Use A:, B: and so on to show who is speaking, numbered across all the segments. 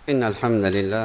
A: إن الحمد لله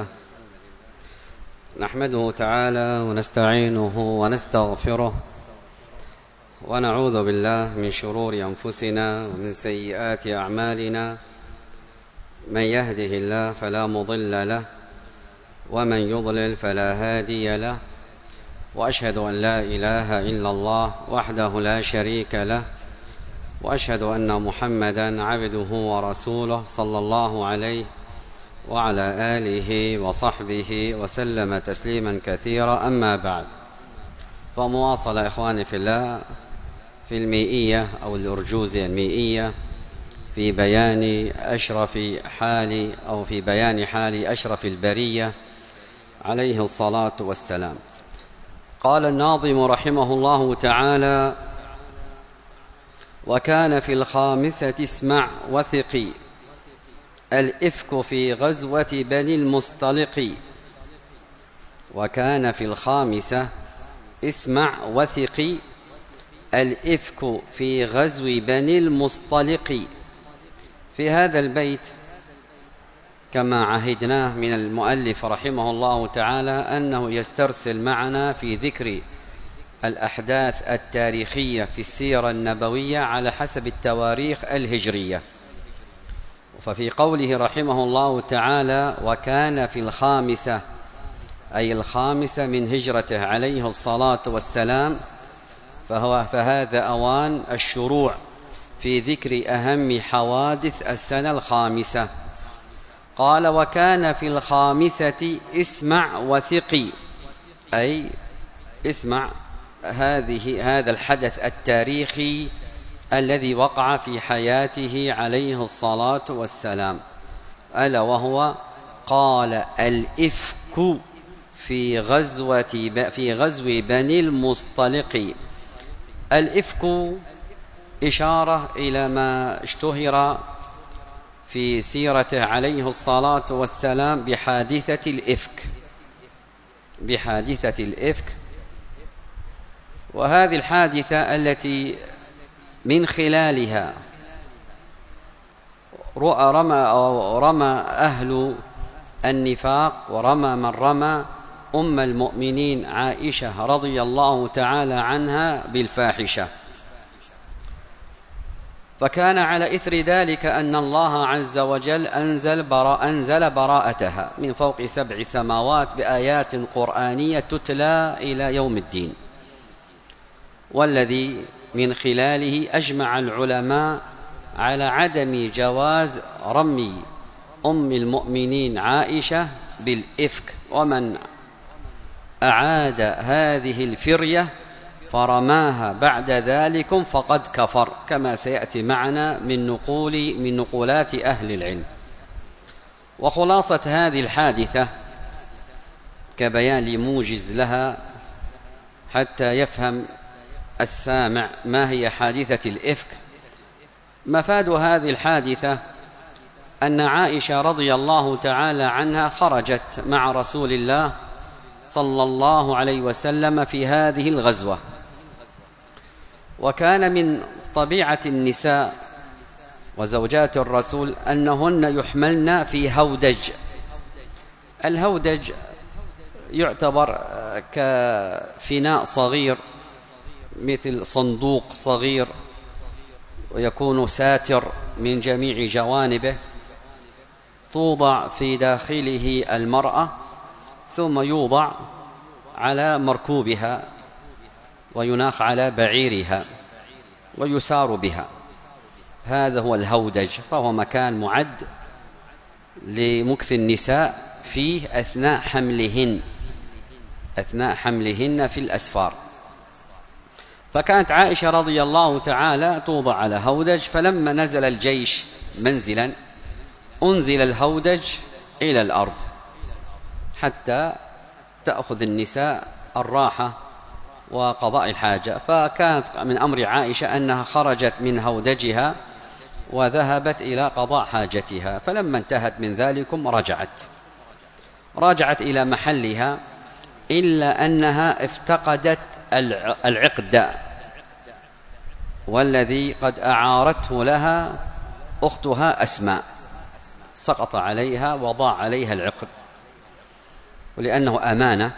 A: نحمده تعالى ونستعينه ونستغفره ونعوذ بالله من شرور أنفسنا ومن سيئات أعمالنا. من يهده الله فلا مضل له ومن يضلل فلا هادي له، وأشهد أن لا إله إلا الله وحده لا شريك له، وأشهد أن محمدا عبده ورسوله صلى الله عليه وعلى آله وصحبه وسلم تسليما كثيرا. أما بعد، فمواصلة إخواني في الله في المئية أو الأرجوزة المئية في بيان حال أشرف البرية عليه الصلاة والسلام. قال الناظم رحمه الله تعالى: وكان في الخامسة اسمع وثقي الإفك في غزوة بني المصطلق. وكان في الخامسة اسمع وثقي الإفك في غزو بني المصطلق. في هذا البيت كما عهدناه من المؤلف رحمه الله تعالى أنه يسترسل معنا في ذكر الأحداث التاريخية في السيرة النبوية على حسب التواريخ الهجرية. ففي قوله رحمه الله تعالى: وكان في الخامسة، أي الخامسة من هجرته عليه الصلاة والسلام، فهذا أوان الشروع في ذكر أهم حوادث السنة الخامسة. قال: وكان في الخامسة اسمع وثقي، أي اسمع هذا الحدث التاريخي الذي وقع في حياته عليه الصلاة والسلام، ألا وهو قال الإفك في غزو بني المصطلق. الإفك إشارة إلى ما اشتهر في سيرته عليه الصلاة والسلام بحادثة الإفك. وهذه الحادثة التي من خلالها رمى أهل النفاق ورمى من رمى أم المؤمنين عائشة رضي الله تعالى عنها بالفاحشة. فكان على إثر ذلك أن الله عز وجل أنزل براءتها من فوق 7 سماوات بآيات قرآنية تتلى إلى يوم الدين، والذي من خلاله أجمع العلماء على عدم جواز رمي أم المؤمنين عائشة بالإفك، ومن أعاد هذه الفرية فرماها بعد ذلك فقد كفر، كما سيأتي معنا من نقولات أهل العلم. وخلاصة هذه الحادثة كبيان لموجز لها حتى يفهم السامع ما هي حادثة الإفك. مفاد هذه الحادثة أن عائشة رضي الله تعالى عنها خرجت مع رسول الله صلى الله عليه وسلم في هذه الغزوة. وكان من طبيعة النساء وزوجات الرسول أنهن يحملن في هودج. الهودج يعتبر كفناء صغير مثل صندوق صغير، ويكون ساتر من جميع جوانبه، توضع في داخله المرأة ثم يوضع على مركوبها ويناخ على بعيرها ويسار بها. هذا هو الهودج، فهو مكان معد لمكث النساء فيه أثناء حملهن في الأسفار. فكانت عائشة رضي الله تعالى توضع على هودج، فلما نزل الجيش منزلا أنزل الهودج إلى الأرض حتى تأخذ النساء الراحة وقضاء الحاجة. فكانت من أمر عائشة أنها خرجت من هودجها وذهبت إلى قضاء حاجتها، فلما انتهت من ذلكم رجعت إلى محلها، إلا أنها افتقدت العقد والذي قد أعارته لها أختها أسماء. سقط عليها وضاع عليها العقد، ولأنه أمانة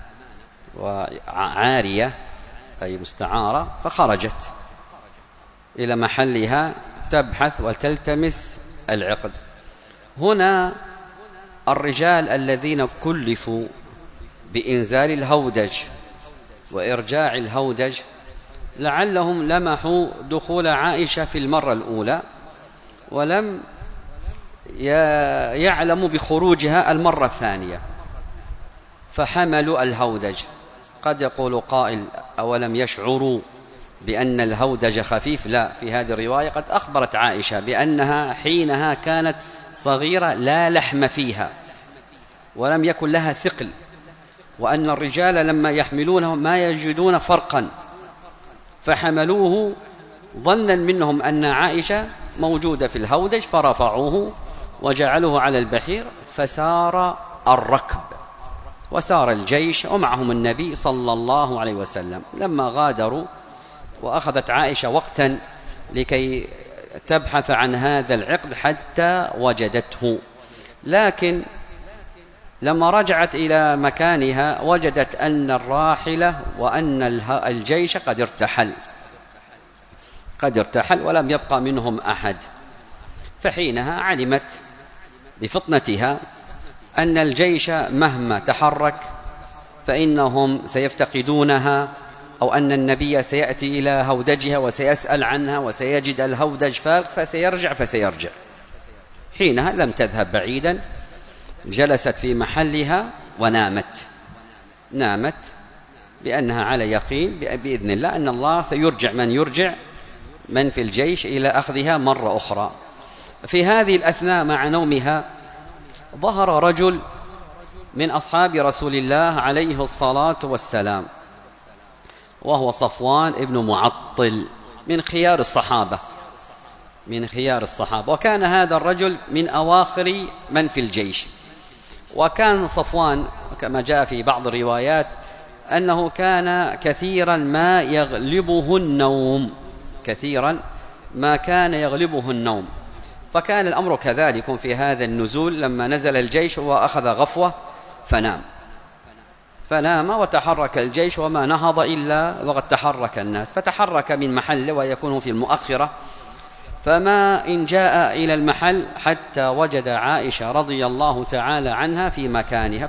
A: وعارية أي مستعارة، فخرجت إلى محلها تبحث وتلتمس العقد. هنا الرجال الذين كلفوا بإنزال الهودج وإرجاع الهودج لعلهم لمحوا دخول عائشة في المرة الأولى ولم يعلموا بخروجها المرة الثانية، فحملوا الهودج. قد يقول قائل: أولم يشعروا بأن الهودج خفيف؟ لا، في هذه الرواية قد أخبرت عائشة بأنها حينها كانت صغيرة لا لحم فيها ولم يكن لها ثقل، وأن الرجال لما يحملونه ما يجدون فرقا، فحملوه ظنا منهم أن عائشة موجودة في الهودج، فرفعوه وجعلوه على البحير، فسار الركب وسار الجيش ومعهم النبي صلى الله عليه وسلم. لما غادروا وأخذت عائشة وقتا لكي تبحث عن هذا العقد حتى وجدته، لكن لما رجعت إلى مكانها وجدت أن الراحلة وأن الجيش قد ارتحل ولم يبقى منهم أحد. فحينها علمت بفطنتها أن الجيش مهما تحرك فإنهم سيفتقدونها، أو أن النبي سيأتي إلى هودجها وسيسأل عنها وسيجد الهودج فاق فسيرجع. حينها لم تذهب بعيدا، جلست في محلها ونامت بأنها على يقين بإذن الله أن الله سيرجع من في الجيش إلى أخذها مرة أخرى. في هذه الأثناء مع نومها ظهر رجل من أصحاب رسول الله عليه الصلاة والسلام، وهو صفوان ابن معطل من خيار الصحابة، وكان هذا الرجل من أواخر من في الجيش. وكان صفوان كما جاء في بعض الروايات أنه كان كثيرا ما كان يغلبه النوم، فكان الأمر كذلك في هذا النزول. لما نزل الجيش وأخذ غفوة فنام وتحرك الجيش وما نهض إلا وقد تحرك الناس، فتحرك من محل ويكون في المؤخرة، فما إن جاء إلى المحل حتى وجد عائشة رضي الله تعالى عنها في مكانها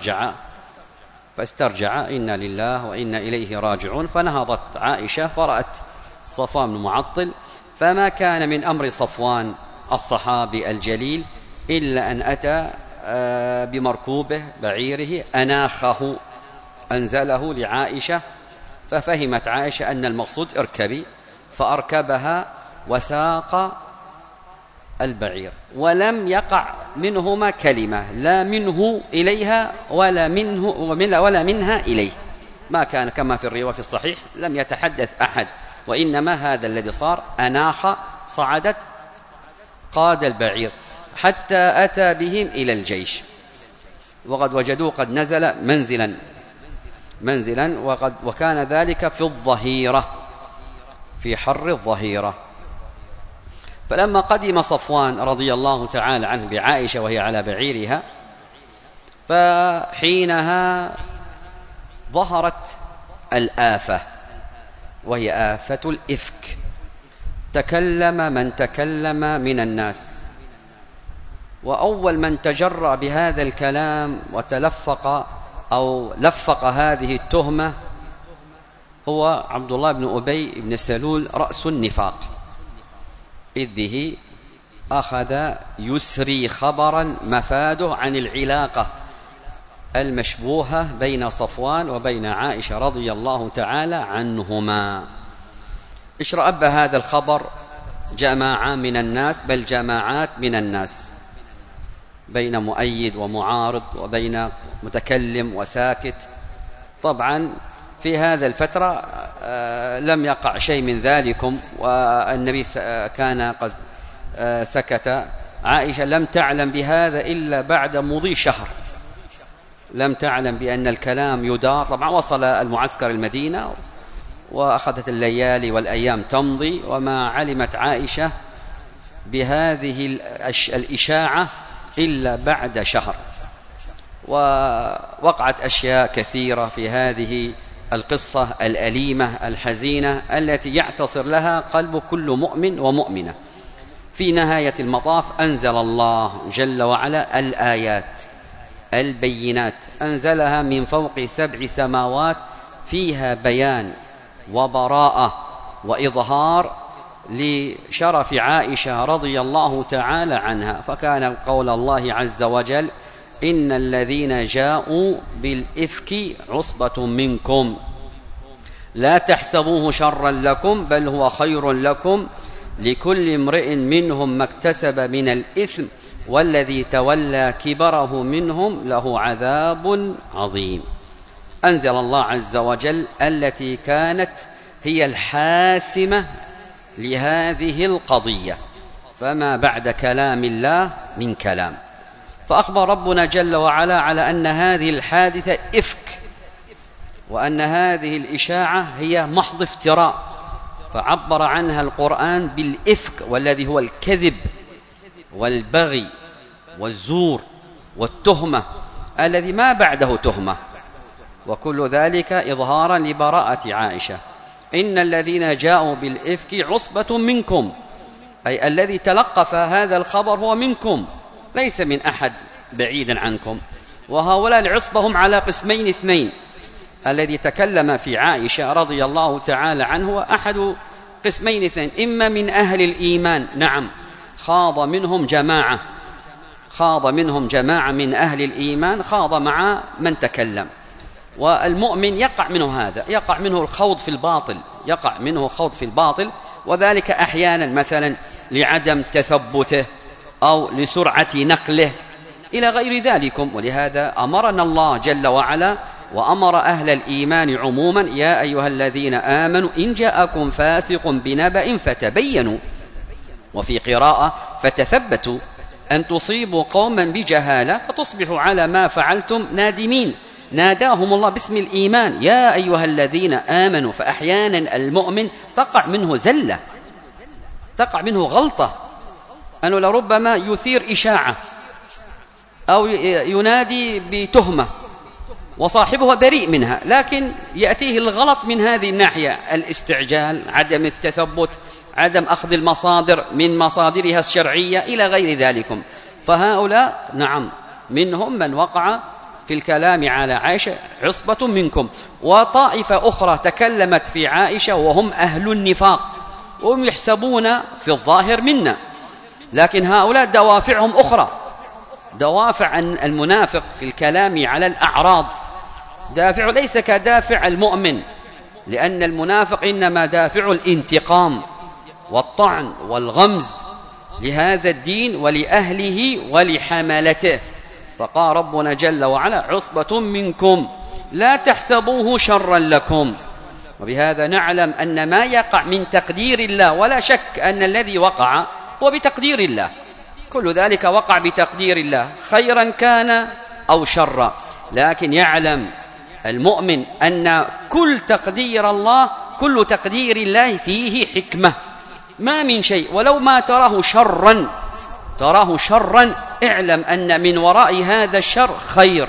A: فاسترجع إنا لله وإنا إليه راجعون. فنهضت عائشة فرأت صفوان بن معطل، فما كان من أمر صفوان الصحابي الجليل إلا أن أتى بمركوبه بعيره أناخه، أنزله لعائشة، ففهمت عائشة أن المقصود اركبي، فأركبها وساق البعير، ولم يقع منهما كلمة، لا منه إليها ولا منها إليه. ما كان كما في الرواية في الصحيح لم يتحدث أحد، وإنما هذا الذي صار أناخ، صعدت قاد البعير حتى أتى بهم إلى الجيش، وقد وجدوه قد نزل منزلا وكان ذلك في الظهيرة، في حر الظهيرة. فلما قدم صفوان رضي الله تعالى عنه بعائشة وهي على بعيرها، فحينها ظهرت الآفة، وهي آفة الإفك. تكلم من تكلم من الناس، وأول من تجرأ بهذا الكلام وتلفق أو لفق هذه التهمة هو عبد الله بن أبي بن سلول رأس النفاق، إذ به أخذ يسري خبرا مفاده عن العلاقة المشبوهة بين صفوان وبين عائشة رضي الله تعالى عنهما. اشرأب هذا الخبر جماعة من الناس، بل جماعات من الناس، بين مؤيد ومعارض وبين متكلم وساكت. طبعا في هذا الفترة لم يقع شيء من ذلكم، والنبي كان قد سكت. عائشة لم تعلم بهذا إلا بعد مضي شهر، لم تعلم بأن الكلام يدار. طبعا وصل المعسكر المدينة وأخذت الليالي والأيام تمضي، وما علمت عائشة بهذه الإشاعة إلا بعد شهر. ووقعت أشياء كثيرة في هذه القصة الأليمة الحزينة التي يعتصر لها قلب كل مؤمن ومؤمنة. في نهاية المطاف أنزل الله جل وعلا الآيات البينات، أنزلها من فوق 7 سماوات، فيها بيان وبراءة وإظهار لشرف عائشة رضي الله تعالى عنها. فكان قول الله عز وجل: إن الذين جاءوا بالإفك عصبة منكم لا تحسبوه شرا لكم بل هو خير لكم لكل امرئ منهم ما اكتسب من الإثم والذي تولى كبره منهم له عذاب عظيم. أنزل الله عز وجل التي كانت هي الحاسمة لهذه القضية، فما بعد كلام الله من كلام. فأخبر ربنا جل وعلا على أن هذه الحادثة إفك، وأن هذه الإشاعة هي محض افتراء، فعبر عنها القرآن بالإفك، والذي هو الكذب والبغي والزور والتهمة الذي ما بعده تهمة، وكل ذلك إظهارا لبراءة عائشة. إن الذين جاءوا بالإفك عصبة منكم، أي الذي تلقف هذا الخبر هو منكم، ليس من أحد بعيدا عنكم. وهؤلاء العصبة هم على قسمين اثنين. الذي تكلم في عائشة رضي الله تعالى عنه أحد قسمين اثنين: إما من أهل الإيمان، نعم، خاض منهم جماعة من أهل الإيمان، خاض مع من تكلم. والمؤمن يقع منه هذا، يقع منه الخوض في الباطل، وذلك أحيانا مثلا لعدم تثبته أو لسرعة نقله إلى غير ذلكم. ولهذا أمرنا الله جل وعلا وأمر أهل الإيمان عموما: يا أيها الذين آمنوا إن جاءكم فاسق بنبأ فتبينوا، وفي قراءة فتثبتوا أن تصيبوا قوما بجهالة فتصبحوا على ما فعلتم نادمين. ناداهم الله باسم الإيمان: يا أيها الذين آمنوا. فأحيانا المؤمن تقع منه زلة، تقع منه غلطة، أنه لربما يثير إشاعة أو ينادي بتهمة وصاحبه بريء منها، لكن يأتيه الغلط من هذه الناحية: الاستعجال، عدم التثبت، عدم أخذ المصادر من مصادرها الشرعية إلى غير ذلكم. فهؤلاء نعم منهم من وقع في الكلام على عائشة عصبة منكم. وطائفة أخرى تكلمت في عائشة وهم أهل النفاق، وهم يحسبون في الظاهر منا، لكن هؤلاء دوافعهم أخرى. دوافع المنافق في الكلام على الأعراض دافع ليس كدافع المؤمن، لأن المنافق إنما دافع الانتقام والطعن والغمز لهذا الدين ولأهله ولحملته. فقال ربنا جل وعلا: عصبة منكم لا تحسبوه شرا لكم. وبهذا نعلم أن ما يقع من تقدير الله، ولا شك أن الذي وقع هو بتقدير الله، كل ذلك وقع بتقدير الله، خيرا كان أو شرا. لكن يعلم المؤمن أن كل تقدير الله فيه حكمة، ما من شيء ولو ما تراه شرا اعلم أن من وراء هذا الشر خير.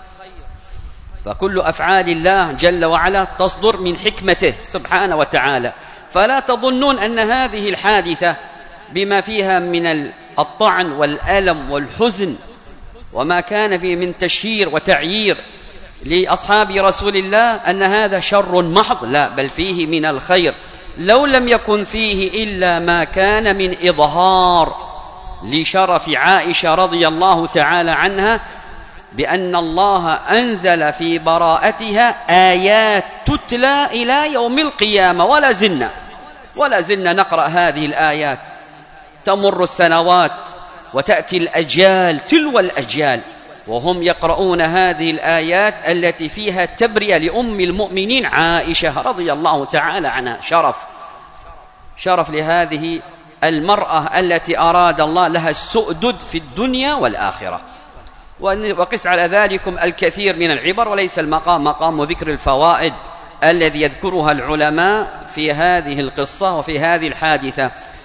A: فكل أفعال الله جل وعلا تصدر من حكمته سبحانه وتعالى. فلا تظنون أن هذه الحادثة بما فيها من الطعن والألم والحزن وما كان فيه من تشهير وتعيير لأصحاب رسول الله أن هذا شر محض، لا، بل فيه من الخير. لو لم يكن فيه إلا ما كان من إظهار لشرف عائشة رضي الله تعالى عنها، بأن الله أنزل في براءتها آيات تتلى إلى يوم القيامة، ولا زلنا نقرأ هذه الآيات. تمر السنوات وتأتي الأجيال تلو الأجيال وهم يقرؤون هذه الآيات التي فيها تبرئة لأم المؤمنين عائشة رضي الله تعالى عنها. شرف لهذه المرأة التي أراد الله لها السؤدد في الدنيا والآخرة. وقس على ذلكم الكثير من العبر، وليس المقام مقام ذكر الفوائد الذي يذكرها العلماء في هذه القصة وفي هذه الحادثة.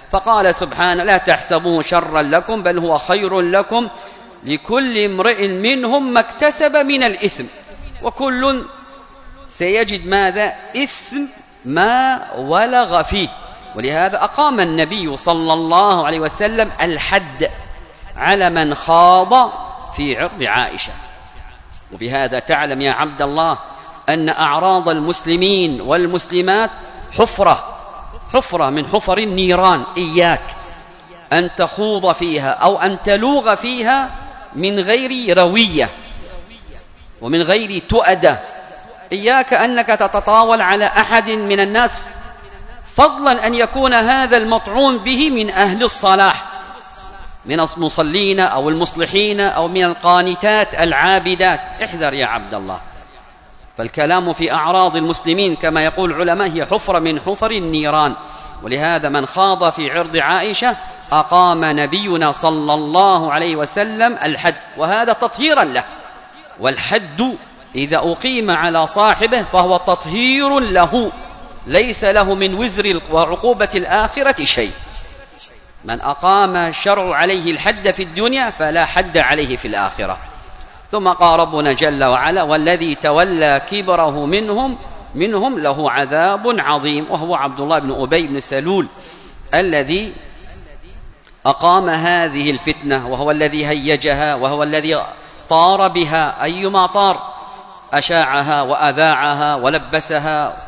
A: فقال سبحانه: لا تحسبوه شرا لكم بل هو خير لكم لكل امرئ منهم ما اكتسب من الإثم، وكل سيجد ماذا؟ إثم ما ولغ فيه. ولهذا أقام النبي صلى الله عليه وسلم الحد على من خاض في عرض عائشة. وبهذا تعلم يا عبد الله أن أعراض المسلمين والمسلمات حفرة من حفر النيران، إياك أن تخوض فيها أو أن تلوغ فيها من غير روية ومن غير تؤدة. إياك أنك تتطاول على أحد من الناس، فضلا أن يكون هذا المطعون به من أهل الصلاح، من المصلين أو المصلحين أو من القانتات العابدات. احذر يا عبد الله، فالكلام في أعراض المسلمين كما يقول العلماء هي حفرة من حفر النيران. ولهذا من خاض في عرض عائشة أقام نبينا صلى الله عليه وسلم الحد، وهذا تطهيرا له. والحد إذا أقيم على صاحبه فهو تطهير له، ليس له من وزر وعقوبة الآخرة شيء. من أقام الشرع عليه الحد في الدنيا فلا حد عليه في الآخرة. ثم قال ربنا جل وعلا: والذي تولى كبره منهم له عذاب عظيم، وهو عبد الله بن أبي بن سلول الذي أقام هذه الفتنة، وهو الذي هيجها، وهو الذي طار بها أيما طار، أشاعها وأذاعها ولبسها،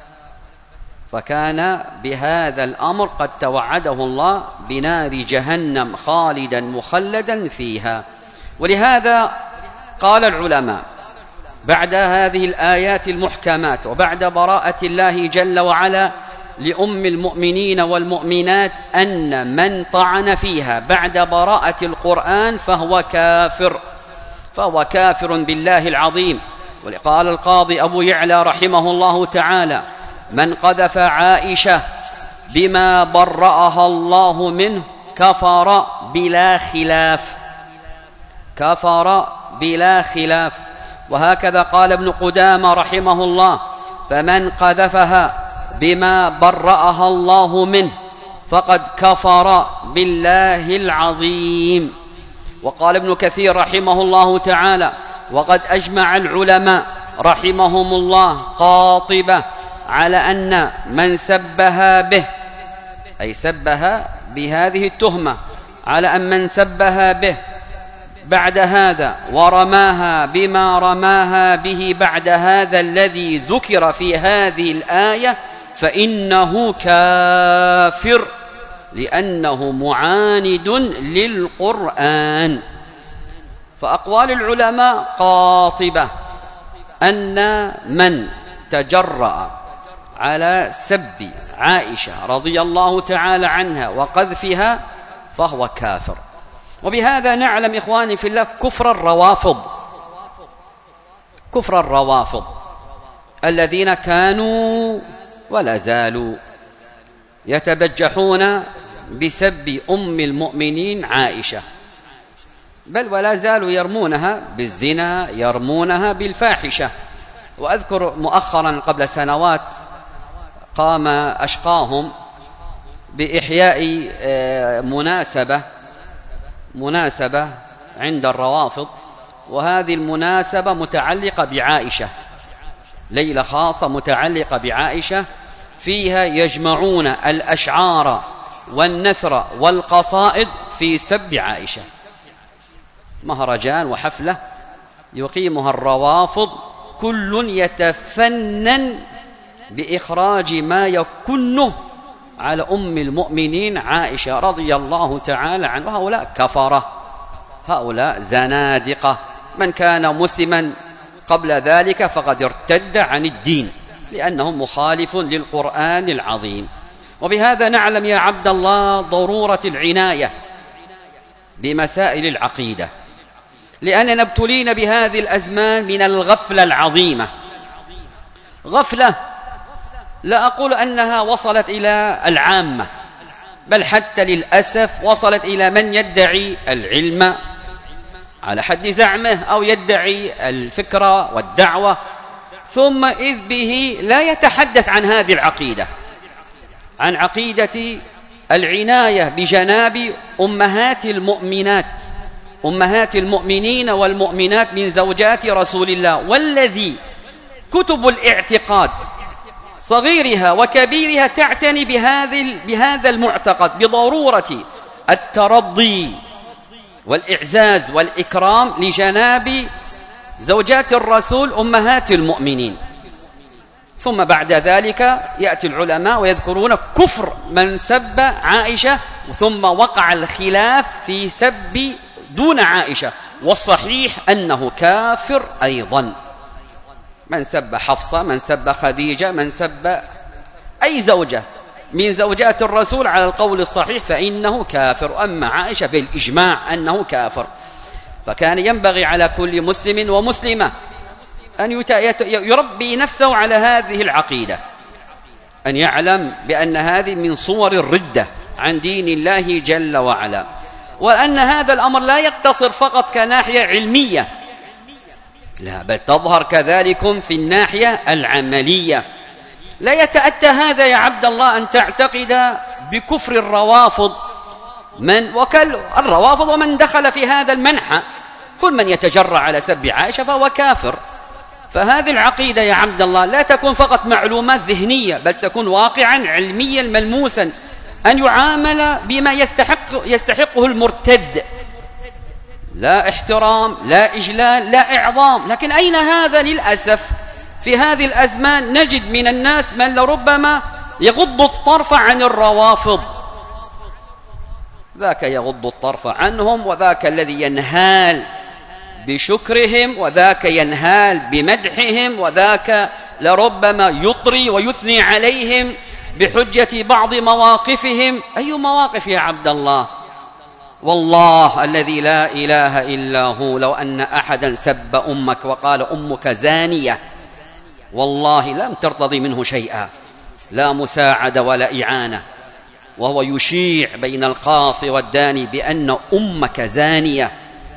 A: فكان بهذا الأمر قد توعده الله بنار جهنم خالدا مخلدا فيها. ولهذا قال العلماء بعد هذه الآيات المحكمات وبعد براءة الله جل وعلا لأم المؤمنين والمؤمنات أن من طعن فيها بعد براءة القرآن فهو كافر بالله العظيم. وقال القاضي أبو يعلى رحمه الله تعالى: من قذف عائشة بما برأها الله منه كفر بلا خلاف. وهكذا قال ابن قدامة رحمه الله: فمن قذفها بما برأها الله منه فقد كفر بالله العظيم. وقال ابن كثير رحمه الله تعالى: وقد أجمع العلماء رحمهم الله قاطبة على أن من سبها به، أي سبها بهذه التهمة، على أن من سبها به بعد هذا ورماها بما رماها به بعد هذا الذي ذكر في هذه الآية فإنه كافر، لأنه معاند للقرآن. فأقوال العلماء قاطبة أن من تجرأ على سب عائشة رضي الله تعالى عنها وقذفها فهو كافر. وبهذا نعلم إخواني في الله كفر الروافض الذين كانوا ولا زالوا يتبجحون بسب أم المؤمنين عائشة، بل ولا زالوا يرمونها بالزنا، يرمونها بالفاحشة. وأذكر مؤخرا قبل سنوات قام أشقاهم بإحياء مناسبة عند الروافض، وهذه المناسبة متعلقة بعائشة، ليلة خاصة متعلقة بعائشة، فيها يجمعون الأشعار والنثر والقصائد في سب عائشة، مهرجان وحفلة يقيمها الروافض، كل يتفنن بإخراج ما يكنه على أم المؤمنين عائشة رضي الله تعالى عنها. وهؤلاء كفرة، هؤلاء زنادقة. من كان مسلما قبل ذلك فقد ارتد عن الدين، لأنه مخالف للقرآن العظيم. وبهذا نعلم يا عبد الله ضرورة العناية بمسائل العقيدة، لأننا ابتلينا بهذه الأزمان من الغفلة العظيمة، غفلة لا أقول أنها وصلت إلى العامة، بل حتى للأسف وصلت إلى من يدعي العلم على حد زعمه أو يدعي الفكرة والدعوة، ثم إذ به لا يتحدث عن هذه العقيدة، عن عقيدة
B: العناية بجناب أمهات المؤمنات، أمهات المؤمنين والمؤمنات من زوجات رسول الله، والذي كتب الاعتقاد صغيرها وكبيرها تعتني بهذا المعتقد بضرورة الترضي والإعزاز والإكرام لجناب زوجات الرسول أمهات المؤمنين. ثم بعد ذلك يأتي العلماء ويذكرون كفر من سب عائشة، ثم وقع الخلاف في سب دون عائشة، والصحيح أنه كافر أيضا. من سب حفصة، من سب خديجة، من سب أي زوجة من زوجات الرسول على القول الصحيح فإنه كافر. أما عائشة بالإجماع أنه كافر. فكان ينبغي على كل مسلم ومسلمة أن يربي نفسه على هذه العقيدة، أن يعلم بأن هذه من صور الردة عن دين الله جل وعلا، وأن هذا الأمر لا يقتصر فقط كناحية علمية، لا بل تظهر كذلك في الناحية العملية. لا يتأتى هذا يا عبد الله أن تعتقد بكفر الروافض الروافض ومن دخل في هذا المنحى، كل من يتجرأ على سب عائشة فهو كافر. فهذه العقيدة يا عبد الله لا تكون فقط معلومات ذهنية، بل تكون واقعا علميا ملموسا، أن يعامل بما يستحقه المرتد، لا احترام، لا إجلال، لا إعظام. لكن أين هذا؟ للأسف في هذه الأزمان نجد من الناس من لربما يغض الطرف عن الروافض، ذاك يغض الطرف عنهم، وذاك الذي ينهال بشكرهم، وذاك ينهال بمدحهم، وذاك لربما يطري ويثني عليهم بحجة بعض مواقفهم. أي مواقف يا عبد الله؟ والله الذي لا إله إلا هو لو أن أحدا سب أمك وقال أمك زانية والله لم ترتضي منه شيئا، لا مساعدة ولا إعانة، وهو يشيع بين القاص والداني بأن أمك زانية،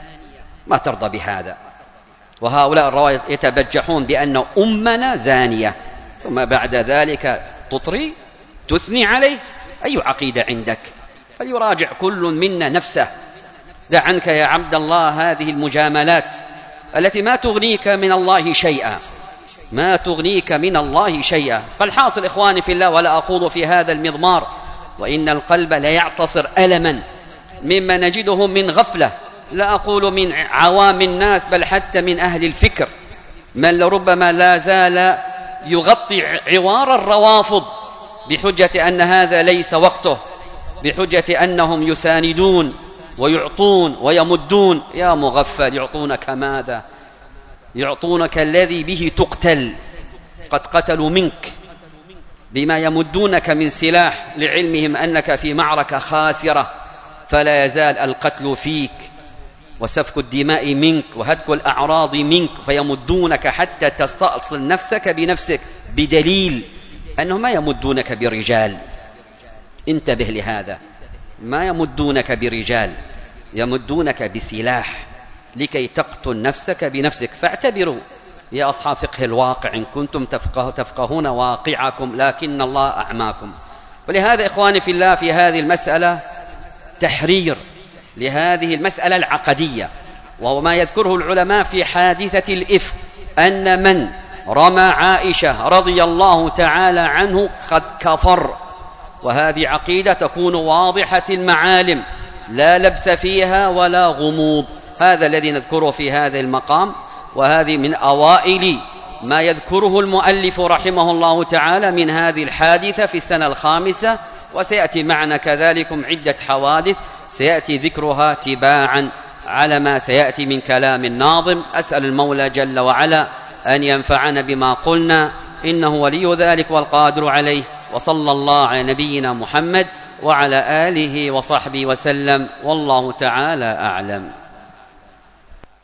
B: ما ترضى بهذا. وهؤلاء الروافض يتبجحون بأن أمنا زانية، ثم بعد ذلك تطري تثني عليه. أي عقيدة عندك؟ فليراجع كل منا نفسه. دع عنك يا عبد الله هذه المجاملات التي ما تغنيك من الله شيئا، ما تغنيك من الله شيئا. فالحاصل إخواني في الله، ولا أخوض في هذا المضمار، وإن القلب لا يعتصر ألما مما نجده من غفلة، لا أقول من عوام الناس بل حتى من أهل الفكر، من لربما لا زال يغطي عوار الروافض بحجة أن هذا ليس وقته، بحجة أنهم يساندون ويعطون ويمدون. يا مغفل، يعطونك ماذا؟ يعطونك الذي به تقتل، قد قتلوا منك بما يمدونك من سلاح، لعلمهم أنك في معركة خاسرة، فلا يزال القتل فيك وسفك الدماء منك وهتك الأعراض منك، فيمدونك حتى تستأصل نفسك بنفسك، بدليل أنهم ما يمدونك برجال. انتبه لهذا، ما يمدونك برجال، يمدونك بسلاح لكي تقتل نفسك بنفسك. فاعتبروا يا أصحاب فقه الواقع إن كنتم تفقهون واقعكم، لكن الله أعماكم. ولهذا إخواني في الله، في هذه المسألة تحرير لهذه المسألة العقدية، وهو ما يذكره العلماء في حادثة الإفك، أن من رمى عائشة رضي الله تعالى عنه قد كفر. وهذه عقيدة تكون واضحة المعالم، لا لبس فيها ولا غموض. هذا الذي نذكره في هذا المقام، وهذه من أوائل ما يذكره المؤلف رحمه الله تعالى من هذه الحادثة في السنة الخامسة. وسيأتي معنا كذلك عدة حوادث سيأتي ذكرها تباعا على ما سيأتي من كلام الناظم. أسأل المولى جل وعلا أن ينفعنا بما قلنا، إنه ولي ذلك والقادر عليه. وصلى الله على نبينا محمد وعلى آله وصحبه وسلم، والله تعالى أعلم.